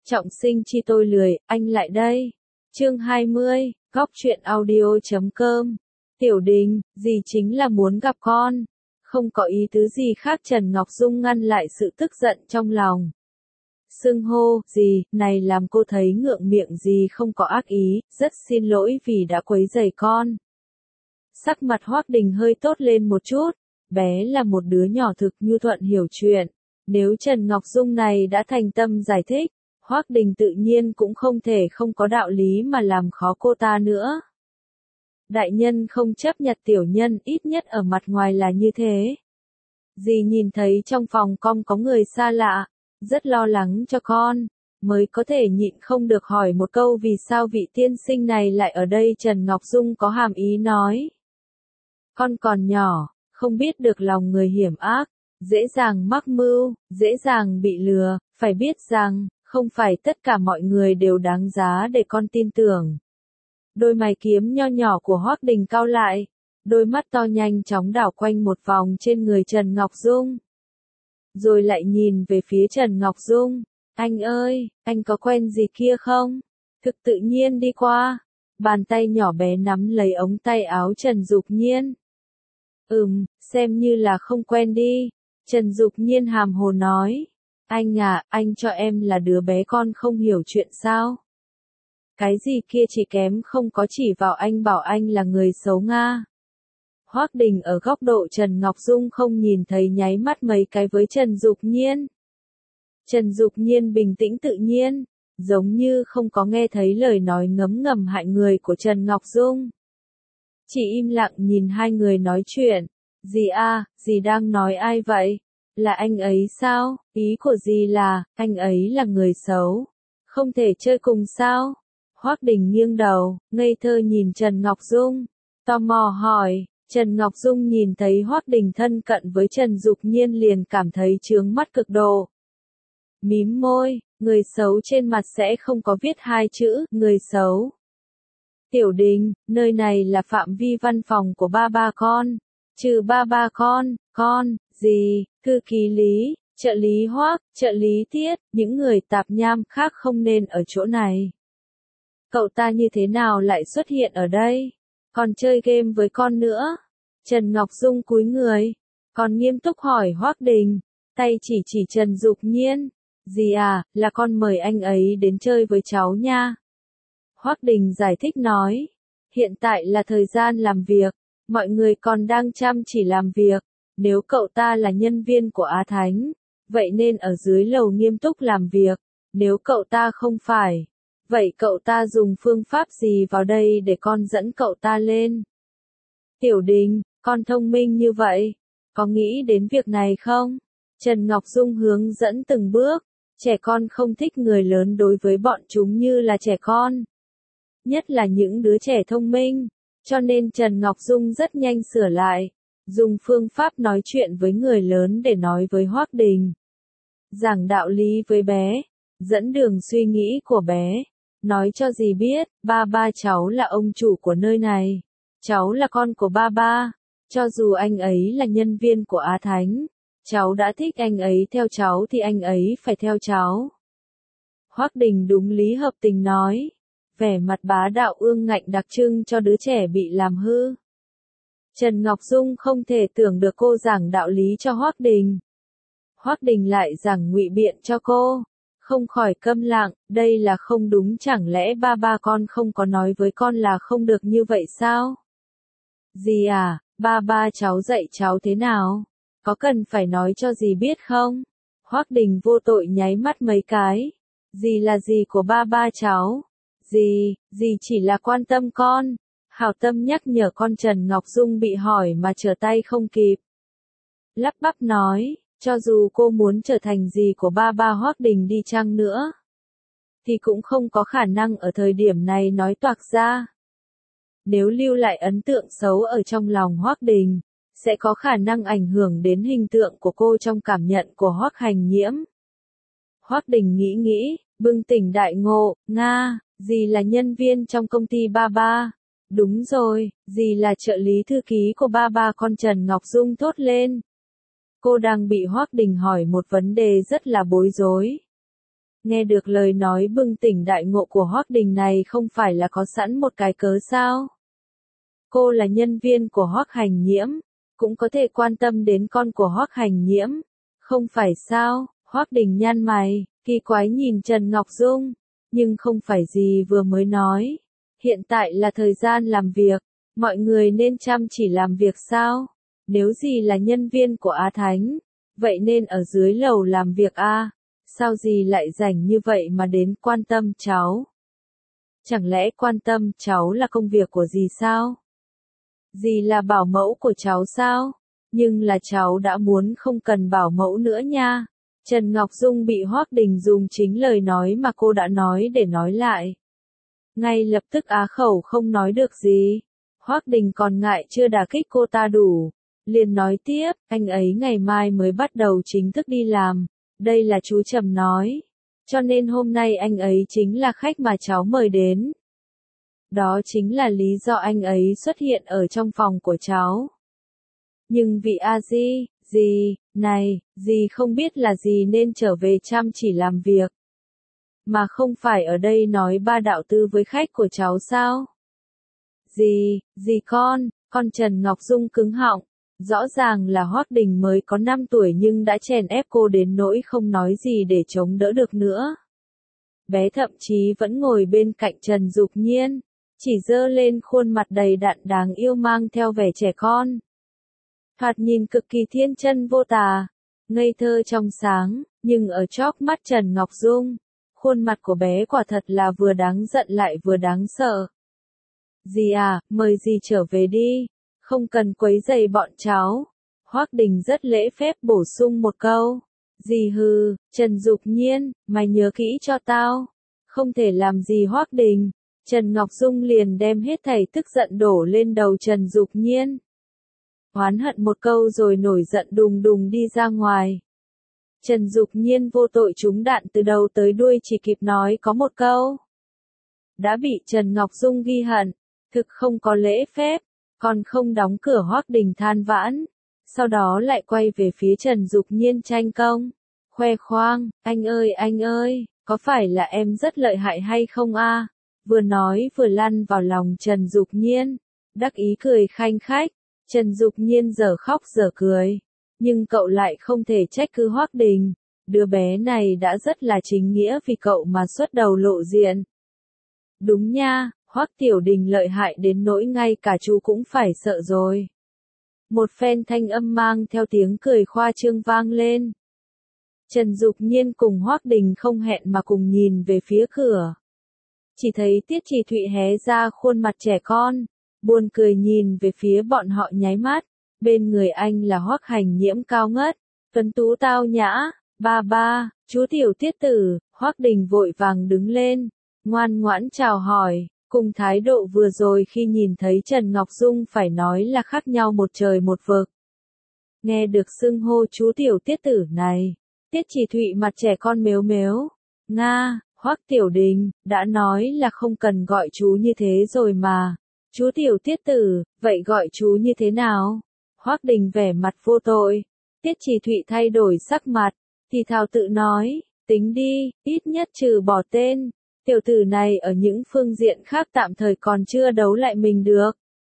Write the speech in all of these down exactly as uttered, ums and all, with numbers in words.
Trọng sinh chi tôi lười, anh lại đây. Chương hai mươi, góc truyện audio chấm com. Tiểu Đình, dì chính là muốn gặp con. Không có ý tứ gì khác. Trần Ngọc Dung ngăn lại sự tức giận trong lòng. Xưng hô, dì, này làm cô thấy ngượng miệng. Dì không có ác ý, rất xin lỗi vì đã quấy rầy con. Sắc mặt Hoắc Đình hơi tốt lên một chút. Bé là một đứa nhỏ thực nhu thuận hiểu chuyện. Nếu Trần Ngọc Dung này đã thành tâm giải thích, Hoắc Đình tự nhiên cũng không thể không có đạo lý mà làm khó cô ta nữa. Đại nhân không chấp nhận tiểu nhân, ít nhất ở mặt ngoài là như thế. Dì nhìn thấy trong phòng con có người xa lạ, rất lo lắng cho con, mới có thể nhịn không được hỏi một câu vì sao vị tiên sinh này lại ở đây. Trần Ngọc Dung có hàm ý nói. Con còn nhỏ, không biết được lòng người hiểm ác, dễ dàng mắc mưu, dễ dàng bị lừa, phải biết rằng, không phải tất cả mọi người đều đáng giá để con tin tưởng. Đôi mày kiếm nho nhỏ của Hoắc Đình cau lại, đôi mắt to nhanh chóng đảo quanh một vòng trên người Trần Ngọc Dung. Rồi lại nhìn về phía Trần Ngọc Dung, anh ơi, anh có quen gì kia không? Thực tự nhiên đi qua, bàn tay nhỏ bé nắm lấy ống tay áo Trần Dục Nhiên. Ừm, xem như là không quen đi, Trần Dục Nhiên hàm hồ nói. Anh à, anh cho em là đứa bé con không hiểu chuyện sao? Cái gì kia chỉ kém không có chỉ vào anh bảo anh là người xấu Nga. Hoắc Đình ở góc độ Trần Ngọc Dung không nhìn thấy nháy mắt mấy cái với Trần Dục Nhiên. Trần Dục Nhiên bình tĩnh tự nhiên, giống như không có nghe thấy lời nói ngấm ngầm hại người của Trần Ngọc Dung. Chỉ im lặng nhìn hai người nói chuyện. Dì a, dì đang nói ai vậy? Là anh ấy sao? Ý của dì là, anh ấy là người xấu. Không thể chơi cùng sao? Hoắc Đình nghiêng đầu, ngây thơ nhìn Trần Ngọc Dung. Tò mò hỏi, Trần Ngọc Dung nhìn thấy Hoắc Đình thân cận với Trần Dục Nhiên liền cảm thấy chướng mắt cực độ. Mím môi, người xấu trên mặt sẽ không có viết hai chữ, người xấu. Tiểu Đình, nơi này là phạm vi văn phòng của ba ba con. Trừ ba ba con, con, dì, thư ký Lý, trợ lý Hoắc, trợ lý Tiết, những người tạp nham khác không nên ở chỗ này. Cậu ta như thế nào lại xuất hiện ở đây? Còn chơi game với con nữa? Trần Ngọc Dung cúi người, còn nghiêm túc hỏi Hoắc Đình, tay chỉ chỉ Trần Dục Nhiên. Dì à, là con mời anh ấy đến chơi với cháu nha. Hoắc Đình giải thích nói, hiện tại là thời gian làm việc, mọi người còn đang chăm chỉ làm việc. Nếu cậu ta là nhân viên của Á Thánh, vậy nên ở dưới lầu nghiêm túc làm việc. Nếu cậu ta không phải, vậy cậu ta dùng phương pháp gì vào đây để con dẫn cậu ta lên? Tiểu Đình, con thông minh như vậy, có nghĩ đến việc này không? Trần Ngọc Dung hướng dẫn từng bước, trẻ con không thích người lớn đối với bọn chúng như là trẻ con. Nhất là những đứa trẻ thông minh, cho nên Trần Ngọc Dung rất nhanh sửa lại, dùng phương pháp nói chuyện với người lớn để nói với Hoắc Đình. Giảng đạo lý với bé, dẫn đường suy nghĩ của bé, nói cho dì biết, ba ba cháu là ông chủ của nơi này, cháu là con của ba ba, cho dù anh ấy là nhân viên của Á Thánh, cháu đã thích anh ấy theo cháu thì anh ấy phải theo cháu. Hoắc Đình đúng lý hợp tình nói, vẻ mặt bá đạo ương ngạnh đặc trưng cho đứa trẻ bị làm hư. Trần Ngọc Dung không thể tưởng được cô giảng đạo lý cho Hoắc Đình. Hoắc Đình lại giảng ngụy biện cho cô, không khỏi câm lặng, đây là không đúng, chẳng lẽ ba ba con không có nói với con là không được như vậy sao? Dì à, ba ba cháu dạy cháu thế nào? Có cần phải nói cho dì biết không? Hoắc Đình vô tội nháy mắt mấy cái. Dì là dì của ba ba cháu. Dì, dì chỉ là quan tâm con. Hảo tâm nhắc nhở con. Trần Ngọc Dung bị hỏi mà trở tay không kịp. Lắp bắp nói, cho dù cô muốn trở thành dì của ba ba Hoắc Đình đi chăng nữa, thì cũng không có khả năng ở thời điểm này nói toạc ra. Nếu lưu lại ấn tượng xấu ở trong lòng Hoắc Đình, sẽ có khả năng ảnh hưởng đến hình tượng của cô trong cảm nhận của Hoắc Hành Nhiễm. Hoắc Đình nghĩ nghĩ, bừng tỉnh đại ngộ, Nga, dì là nhân viên trong công ty ba ba. Đúng rồi, dì là trợ lý thư ký của ba ba con. Trần Ngọc Dung thốt lên. Cô đang bị Hoắc Đình hỏi một vấn đề rất là bối rối. Nghe được lời nói bừng tỉnh đại ngộ của Hoắc Đình này không phải là có sẵn một cái cớ sao? Cô là nhân viên của Hoắc Hành Nhiễm, cũng có thể quan tâm đến con của Hoắc Hành Nhiễm, không phải sao? Hoắc Đình nhăn mày, kỳ quái nhìn Trần Ngọc Dung, nhưng không phải gì vừa mới nói. Hiện tại là thời gian làm việc, mọi người nên chăm chỉ làm việc sao? Nếu gì là nhân viên của Á Thánh, vậy nên ở dưới lầu làm việc a, sao gì lại rảnh như vậy mà đến quan tâm cháu? Chẳng lẽ quan tâm cháu là công việc của dì sao? Dì là bảo mẫu của cháu sao? Nhưng là cháu đã muốn không cần bảo mẫu nữa nha. Trần Ngọc Dung bị Hoắc Đình dùng chính lời nói mà cô đã nói để nói lại. Ngay lập tức á khẩu không nói được gì. Hoắc Đình còn ngại chưa đả kích cô ta đủ. Liền nói tiếp, anh ấy ngày mai mới bắt đầu chính thức đi làm. Đây là chú Trầm nói. Cho nên hôm nay anh ấy chính là khách mà cháu mời đến. Đó chính là lý do anh ấy xuất hiện ở trong phòng của cháu. Nhưng vị A Di, dì, này, dì không biết là dì nên trở về chăm chỉ làm việc. Mà không phải ở đây nói ba đạo tư với khách của cháu sao? Dì, dì con, con Trần Ngọc Dung cứng họng. Rõ ràng là Hoắc Đình mới có năm tuổi nhưng đã chèn ép cô đến nỗi không nói gì để chống đỡ được nữa. Bé thậm chí vẫn ngồi bên cạnh Trần Dục Nhiên, chỉ dơ lên khuôn mặt đầy đặn đáng yêu mang theo vẻ trẻ con. Thoạt nhìn cực kỳ thiên chân vô tà, ngây thơ trong sáng, nhưng ở chóp mắt Trần Ngọc Dung, khuôn mặt của bé quả thật là vừa đáng giận lại vừa đáng sợ. Dì à, mời dì trở về đi, không cần quấy rầy bọn cháu. Hoắc Đình rất lễ phép bổ sung một câu. Dì hừ, Trần Dục Nhiên, mày nhớ kỹ cho tao. Không thể làm gì Hoắc Đình. Trần Ngọc Dung liền đem hết thảy tức giận đổ lên đầu Trần Dục Nhiên. Oán hận một câu rồi nổi giận đùng đùng đi ra ngoài. Trần Dục Nhiên vô tội trúng đạn từ đầu tới đuôi chỉ kịp nói có một câu. Đã bị Trần Ngọc Dung ghi hận, thực không có lễ phép, còn không đóng cửa. Hoắc Đình than vãn, sau đó lại quay về phía Trần Dục Nhiên tranh công, khoe khoang, anh ơi anh ơi, có phải là em rất lợi hại hay không a? Vừa nói vừa lăn vào lòng Trần Dục Nhiên, đắc ý cười khanh khách. Trần Dục Nhiên giờ khóc giờ cười, nhưng cậu lại không thể trách cứ Hoắc Đình, đứa bé này đã rất là chính nghĩa vì cậu mà xuất đầu lộ diện. Đúng nha, Hoắc Tiểu Đình lợi hại đến nỗi ngay cả chú cũng phải sợ rồi. Một phen thanh âm mang theo tiếng cười khoa trương vang lên. Trần Dục Nhiên cùng Hoắc Đình không hẹn mà cùng nhìn về phía cửa. Chỉ thấy Tiết Trì Thụy hé ra khuôn mặt trẻ con, buồn cười nhìn về phía bọn họ nháy mắt. Bên người anh là Hoắc Hành Nhiễm cao ngất, tuấn tú tao nhã. Ba ba, chú tiểu Tiết tử. Hoắc Đình vội vàng đứng lên, ngoan ngoãn chào hỏi, cùng thái độ vừa rồi khi nhìn thấy Trần Ngọc Dung phải nói là khác nhau một trời một vực. Nghe được xưng hô chú tiểu Tiết tử này, Tiết Trì Thụy mặt trẻ con mếu mếu. Nga, Hoắc Tiểu Đình, đã nói là không cần gọi chú như thế rồi mà. Chú tiểu Tiết tử, vậy gọi chú như thế nào? Hoắc Đình vẻ mặt vô tội. Tiết Trì Thụy thay đổi sắc mặt, thì thào tự nói, tính đi, ít nhất trừ bỏ tên, tiểu tử này ở những phương diện khác tạm thời còn chưa đấu lại mình được.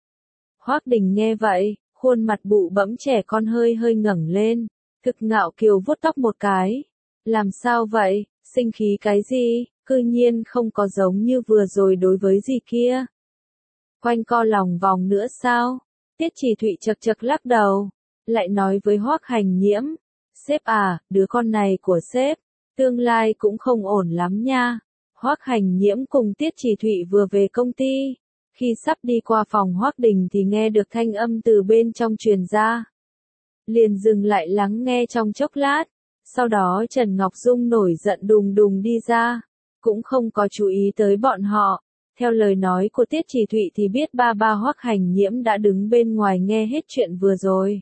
Hoắc Đình nghe vậy, khuôn mặt bụ bẫm trẻ con hơi hơi ngẩng lên, thực ngạo kiều vuốt tóc một cái. Làm sao vậy, sinh khí cái gì, cư nhiên không có giống như vừa rồi đối với gì kia. Quanh co lòng vòng nữa sao? Tiết Trì Thụy chật chật lắc đầu, lại nói với Hoắc Hành Nhiễm, sếp à, đứa con này của sếp, tương lai cũng không ổn lắm nha. Hoắc Hành Nhiễm cùng Tiết Trì Thụy vừa về công ty, khi sắp đi qua phòng Hoắc Đình thì nghe được thanh âm từ bên trong truyền ra. Liền dừng lại lắng nghe trong chốc lát, sau đó Trần Ngọc Dung nổi giận đùng đùng đi ra, cũng không có chú ý tới bọn họ. Theo lời nói của Tiết Trì Thụy thì biết ba ba Hoắc Hành Nhiễm đã đứng bên ngoài nghe hết chuyện vừa rồi.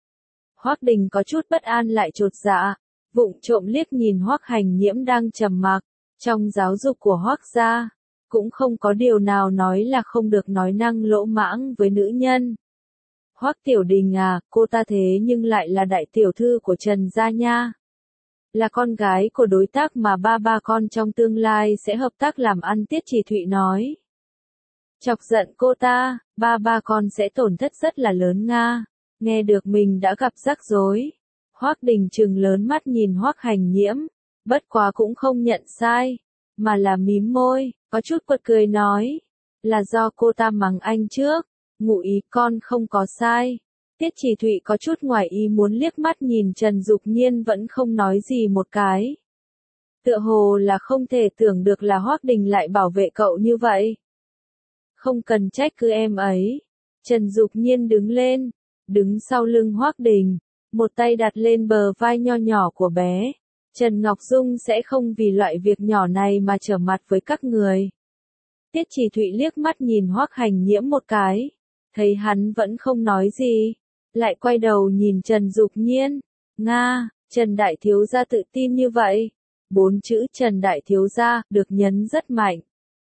Hoắc Đình có chút bất an lại chột dạ, vụng trộm liếc nhìn Hoắc Hành Nhiễm đang trầm mặc. Trong giáo dục của Hoắc gia, cũng không có điều nào nói là không được nói năng lỗ mãng với nữ nhân. Hoắc Tiểu Đình à, cô ta thế nhưng lại là đại tiểu thư của Trần gia nha. là con gái của đối tác mà ba ba con trong tương lai sẽ hợp tác làm ăn, Tiết Chỉ Thụy nói. Chọc giận cô ta, ba ba con sẽ tổn thất rất là lớn Nga. Nghe được mình đã gặp rắc rối. Hoắc Đình trừng lớn mắt nhìn Hoắc Hành Nhiễm, bất quá cũng không nhận sai, mà là mím môi, có chút quật cười nói, là do cô ta mắng anh trước, ngụ ý con không có sai. Tiết Chỉ Thụy có chút ngoài ý muốn liếc mắt nhìn Trần Dục Nhiên vẫn không nói gì một cái. Tựa hồ là không thể tưởng được là Hoắc Đình lại bảo vệ cậu như vậy. Không cần trách cứ em ấy. Trần Dục Nhiên đứng lên, đứng sau lưng Hoắc Đình, một tay đặt lên bờ vai nho nhỏ của bé. Trần Ngọc Dung sẽ không vì loại việc nhỏ này mà trở mặt với các người. Tiết Chỉ Thụy liếc mắt nhìn Hoắc Hành Nhiễm một cái, thấy hắn vẫn không nói gì, lại quay đầu nhìn Trần Dục Nhiên. Nga, Trần Đại Thiếu Gia tự tin như vậy. Bốn chữ Trần Đại Thiếu Gia được nhấn rất mạnh.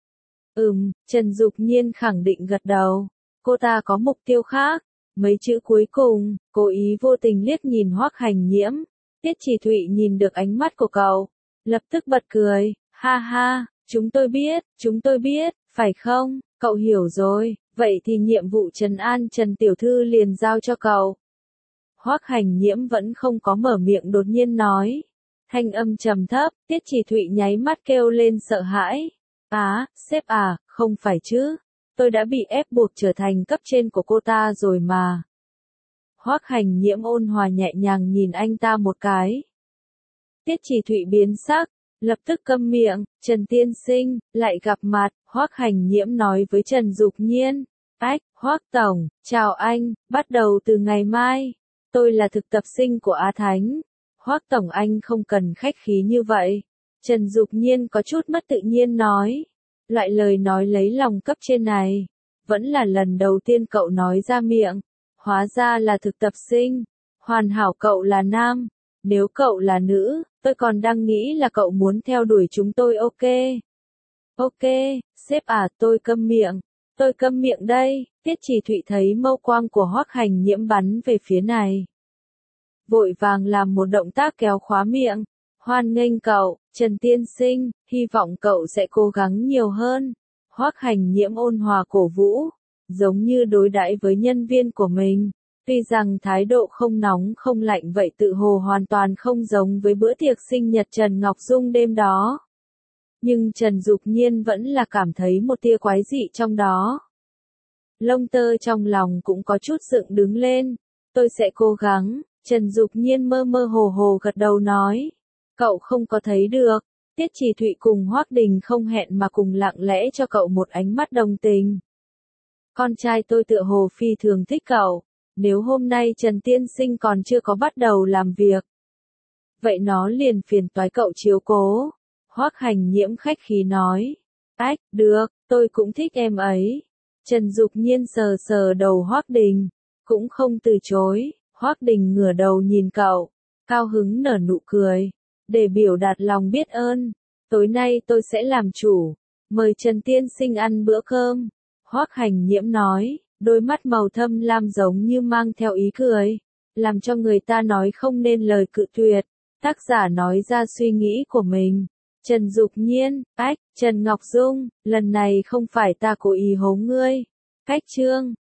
Ừm, Trần Dục Nhiên khẳng định gật đầu. Cô ta có mục tiêu khác. Mấy chữ cuối cùng, cố ý vô tình liếc nhìn Hoắc Hành Nhiễm. Tiết Chỉ Thụy nhìn được ánh mắt của cậu, lập tức bật cười, ha ha, chúng tôi biết, chúng tôi biết, phải không, cậu hiểu rồi, vậy thì nhiệm vụ trấn an Trần Tiểu Thư liền giao cho cậu. Hoắc Hành Nhiễm vẫn không có mở miệng đột nhiên nói, thanh âm trầm thấp, Tiết Chỉ Thụy nháy mắt kêu lên sợ hãi, á, sếp à, không phải chứ, tôi đã bị ép buộc trở thành cấp trên của cô ta rồi mà. Hoắc Hành Nhiễm ôn hòa nhẹ nhàng nhìn anh ta một cái. Tiết Chỉ Thụy biến sắc, lập tức câm miệng, Trần Tiên Sinh, lại gặp mặt, Hoắc Hành Nhiễm nói với Trần Dục Nhiên. Ách, Hoắc Tổng, chào anh, bắt đầu từ ngày mai, tôi là thực tập sinh của A Thánh. Hoắc Tổng anh không cần khách khí như vậy. Trần Dục Nhiên có chút mất tự nhiên nói. Loại lời nói lấy lòng cấp trên này, vẫn là lần đầu tiên cậu nói ra miệng. Hóa ra là thực tập sinh, hoàn hảo cậu là nam, nếu cậu là nữ, tôi còn đang nghĩ là cậu muốn theo đuổi chúng tôi. Ok. Ok, sếp à, tôi câm miệng, tôi câm miệng đây. Tiết Chỉ Thụy thấy mâu quang của Hoắc Hành Nhiễm bắn về phía này. Vội vàng làm một động tác kéo khóa miệng, hoan nghênh cậu, Trần Tiên Sinh, hy vọng cậu sẽ cố gắng nhiều hơn. Hoắc Hành Nhiễm ôn hòa cổ vũ, giống như đối đãi với nhân viên của mình. Tuy rằng thái độ không nóng không lạnh vậy tự hồ hoàn toàn không giống với bữa tiệc sinh nhật Trần Ngọc Dung đêm đó. Nhưng Trần Dục Nhiên vẫn là cảm thấy một tia quái dị trong đó. Lông tơ trong lòng cũng có chút dựng đứng lên. Tôi sẽ cố gắng, Trần Dục Nhiên mơ mơ hồ hồ gật đầu nói. Cậu không có thấy được, Tiết Chỉ Thụy cùng Hoắc Đình không hẹn mà cùng lặng lẽ cho cậu một ánh mắt đồng tình. Con trai tôi tựa hồ phi thường thích cậu, nếu hôm nay Trần Tiên Sinh còn chưa có bắt đầu làm việc, vậy nó liền phiền toái cậu chiếu cố. Hoắc Hành Nhiễm khách khí nói. Ách, được, tôi cũng thích em ấy. Trần Dục Nhiên sờ sờ đầu Hoắc Đình, cũng không từ chối. Hoắc Đình ngửa đầu nhìn cậu, cao hứng nở nụ cười, để biểu đạt lòng biết ơn. Tối nay tôi sẽ làm chủ, mời Trần Tiên Sinh ăn bữa cơm. Hoắc Hành Nhiễm nói, đôi mắt màu thâm lam giống như mang theo ý cười, làm cho người ta nói không nên lời cự tuyệt. Tác giả nói ra suy nghĩ của mình. Trần Dục Nhiên, ách, Trần Ngọc Dung, lần này không phải ta cố ý hố ngươi. Cách chương.